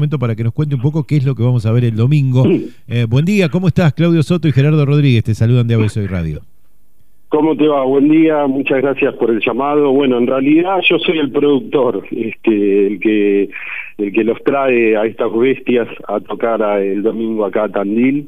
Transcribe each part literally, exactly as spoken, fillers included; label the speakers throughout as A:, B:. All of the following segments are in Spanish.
A: momento para que nos cuente un poco qué es lo que vamos a ver el domingo. Eh, buen día, ¿cómo estás? Claudio Soto y Gerardo Rodríguez te saludan de A B C Hoy Radio.
B: ¿Cómo te va? Buen día, muchas gracias por el llamado. Bueno, en realidad yo soy el productor, este, el que el que los trae a estas bestias a tocar a, el domingo acá a Tandil.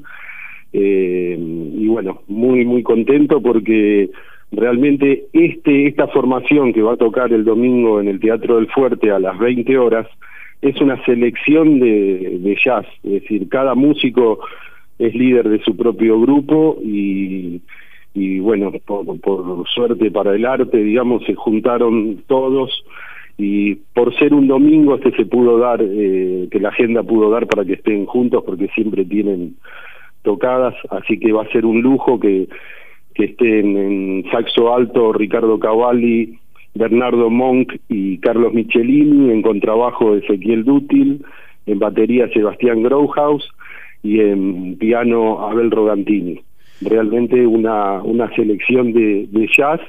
B: Eh, y bueno, muy muy contento porque realmente este esta formación que va a tocar el domingo en el Teatro del Fuerte a las veinte horas es una selección de, de jazz, es decir, cada músico es líder de su propio grupo y, y bueno, por, por suerte para el arte, digamos, se juntaron todos y por ser un domingo este se pudo dar, eh, que la agenda pudo dar para que estén juntos porque siempre tienen tocadas, así que va a ser un lujo que, que estén en saxo alto Ricardo Cavalli, Bernardo Monk y Carlos Michelini, en contrabajo Ezequiel Dútil, en batería Sebastián Grauhaus y en piano Abel Rogantini. Realmente una, una selección de, de jazz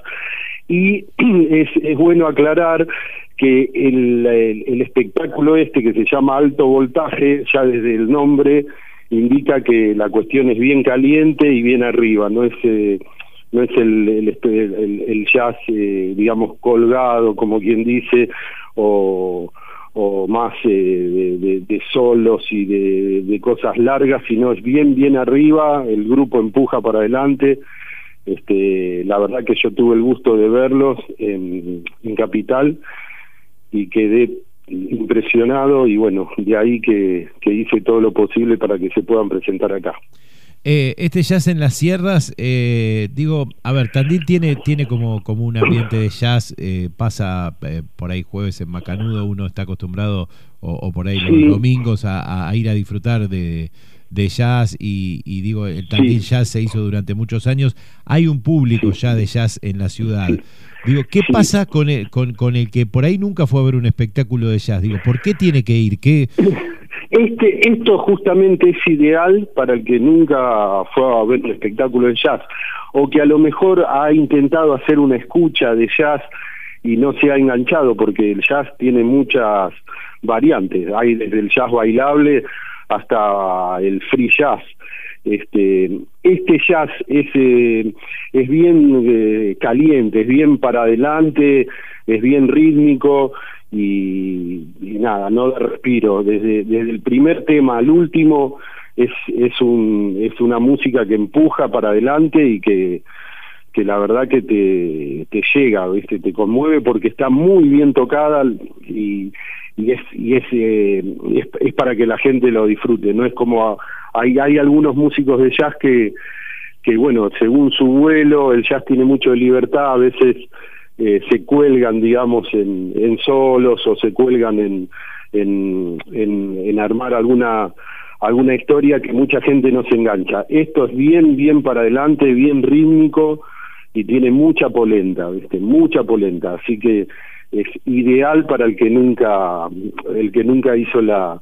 B: y es, es bueno aclarar que el, el, el espectáculo este que se llama Alto Voltaje, ya desde el nombre indica que la cuestión es bien caliente y bien arriba, no es eh, no es el, el, el, el jazz, eh, digamos, colgado, como quien dice, o, o más eh, de, de, de solos y de, de cosas largas, sino es bien, bien arriba, el grupo empuja para adelante. Este, la verdad que yo tuve el gusto de verlos en, en Capital y quedé impresionado y bueno, de ahí que, que hice todo lo posible para que se puedan presentar acá.
A: Eh, este jazz en las sierras, eh, digo, a ver, Tandil tiene tiene como, como un ambiente de jazz, eh, pasa eh, por ahí jueves en Macanudo, uno está acostumbrado, o, o por ahí
B: sí.
A: los domingos a, a ir a disfrutar de, de jazz y, y digo, el Tandil sí. Jazz se hizo durante muchos años, hay un público sí. ya de jazz en la ciudad. Sí. Digo, ¿qué sí. pasa con el, con, con el que por ahí nunca fue a ver un espectáculo de jazz? Digo, ¿por qué tiene que ir? ¿Qué...?
B: Este, esto justamente es ideal para el que nunca fue a ver un espectáculo de jazz, o que a lo mejor ha intentado hacer una escucha de jazz y no se ha enganchado, porque el jazz tiene muchas variantes, hay desde el jazz bailable hasta el free jazz. Este, este jazz es, eh, es bien eh, caliente, es bien para adelante, es bien rítmico, Y, y nada, no de respiro, desde, desde el primer tema al último es, es, un, es una música que empuja para adelante y que, que la verdad que te, te llega, ¿viste? Te conmueve porque está muy bien tocada y, y, es, y es, eh, es, es para que la gente lo disfrute, no es como a, hay, hay algunos músicos de jazz que, que bueno, según su vuelo, el jazz tiene mucho de libertad, a veces Eh, se cuelgan, digamos, en, en solos o se cuelgan en, en, en, en armar alguna alguna historia que mucha gente no se engancha. Esto es bien, bien para adelante, bien rítmico y tiene mucha polenta, ¿viste? Mucha polenta, así que es ideal para el que nunca el que nunca hizo la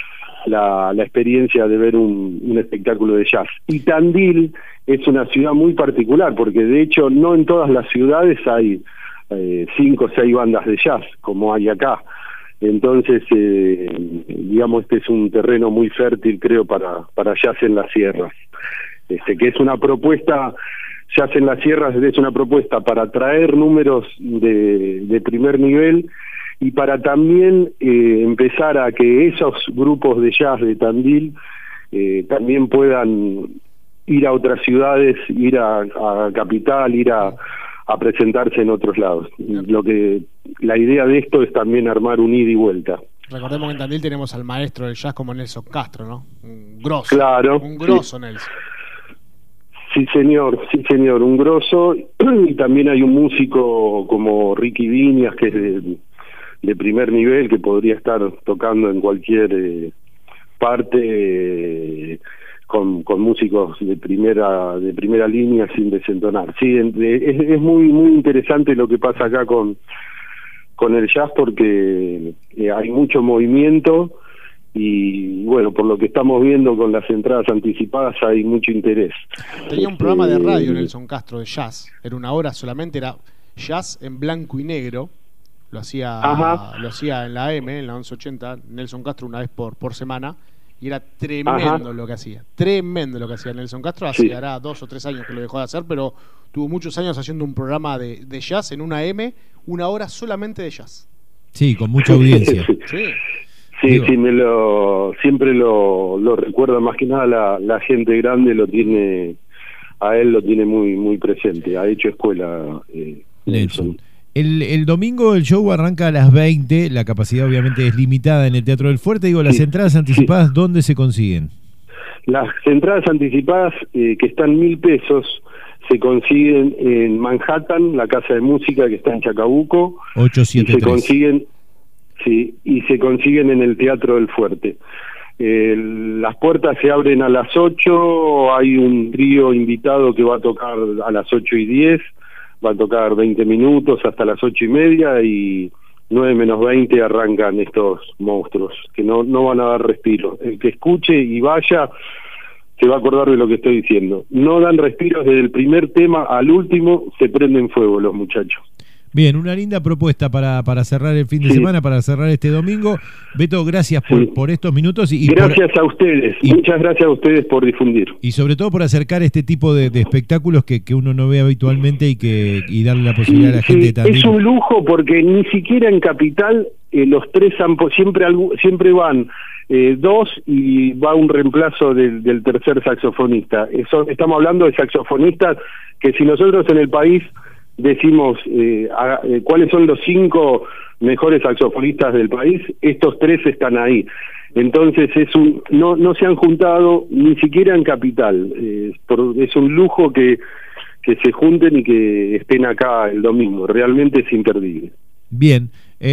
B: la, la experiencia de ver un, un espectáculo de jazz. Y Tandil es una ciudad muy particular porque de hecho no en todas las ciudades hay Eh, cinco o seis bandas de jazz como hay acá, entonces eh, digamos este es un terreno muy fértil creo para para jazz en las sierras, este que es una propuesta, jazz en las sierras es una propuesta para traer números de, de primer nivel y para también eh, empezar a que esos grupos de jazz de Tandil eh, también puedan ir a otras ciudades, ir a, a Capital, ir a a presentarse en otros lados. Lo que la idea de esto es también armar un ida y vuelta.
C: Recordemos que en Tandil tenemos al maestro del jazz como Nelson Castro, ¿no? Un grosso.
B: Claro.
C: Un grosso,
B: sí.
C: Nelson.
B: Sí, señor, sí, señor, un grosso. Y también hay un músico como Ricky Viñas, que es de, de primer nivel, que podría estar tocando en cualquier eh, parte eh, con, con músicos de primera de primera línea sin desentonar. Sí, es, es muy muy interesante lo que pasa acá con con el jazz porque eh, hay mucho movimiento y bueno, por lo que estamos viendo con las entradas anticipadas hay mucho interés.
C: Tenía un programa de radio Nelson Castro de jazz, era una hora solamente, era jazz en blanco y negro, lo hacía
B: Ajá.
C: lo hacía en la A M, en la once ochenta, Nelson Castro una vez por, por semana, y era tremendo
B: Ajá.
C: lo que hacía, tremendo lo que hacía Nelson Castro.
B: Sí.
C: Hace hará dos o tres años que lo dejó de hacer, pero tuvo muchos años haciendo un programa de, de jazz en una A M, una hora solamente de jazz.
A: Sí, con mucha audiencia.
C: Sí.
B: Sí,
A: Digo.
B: sí, me lo, siempre lo, lo recuerda, más que nada la, la gente grande lo tiene, a él lo tiene muy muy presente, ha hecho escuela eh,
A: Nelson.
B: Nelson.
A: El, el domingo el show arranca a las veinte, la capacidad obviamente es limitada en el Teatro del Fuerte. Digo, las
B: Sí,
A: entradas anticipadas, sí. ¿Dónde se consiguen?
B: Las entradas anticipadas, eh, que están mil pesos, se consiguen en Manhattan, la Casa de Música que está en Chacabuco.
A: ocho siete tres.
B: Y se consiguen, sí, y se consiguen en el Teatro del Fuerte. Eh, las puertas se abren a las ocho, hay un trío invitado que va a tocar a las ocho y diez, va a tocar veinte minutos hasta las ocho y media, y nueve menos veinte arrancan estos monstruos, que no, no van a dar respiro. El que escuche y vaya se va a acordar de lo que estoy diciendo. No dan respiros desde el primer tema al último, se prenden fuego los muchachos.
A: Bien, una linda propuesta para, para cerrar el fin de
B: Sí.
A: semana, para cerrar este domingo. Beto, gracias por,
B: Sí.
A: por estos minutos. Y, y
B: gracias
A: por,
B: a ustedes,
A: y,
B: muchas gracias a ustedes por difundir.
A: Y sobre todo por acercar este tipo de, de espectáculos que, que uno no ve habitualmente y que y darle la posibilidad
B: Sí,
A: a la gente
B: sí,
A: también.
B: es un lujo porque ni siquiera en Capital eh, los tres han, siempre, siempre van eh, dos y va un reemplazo del, del tercer saxofonista. Eso, estamos hablando de saxofonistas que si nosotros en el país decimos eh, a, eh, cuáles son los cinco mejores saxofonistas del país, estos tres están ahí. Entonces es un no no se han juntado ni siquiera en Capital. Eh, por, es un lujo que que se junten y que estén acá el domingo. Realmente es imperdible.
A: Bien,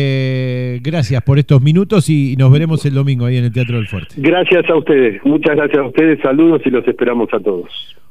A: eh, gracias por estos minutos y nos veremos el domingo ahí en el Teatro del Fuerte.
B: Gracias a ustedes, muchas gracias a ustedes, saludos y los esperamos a todos.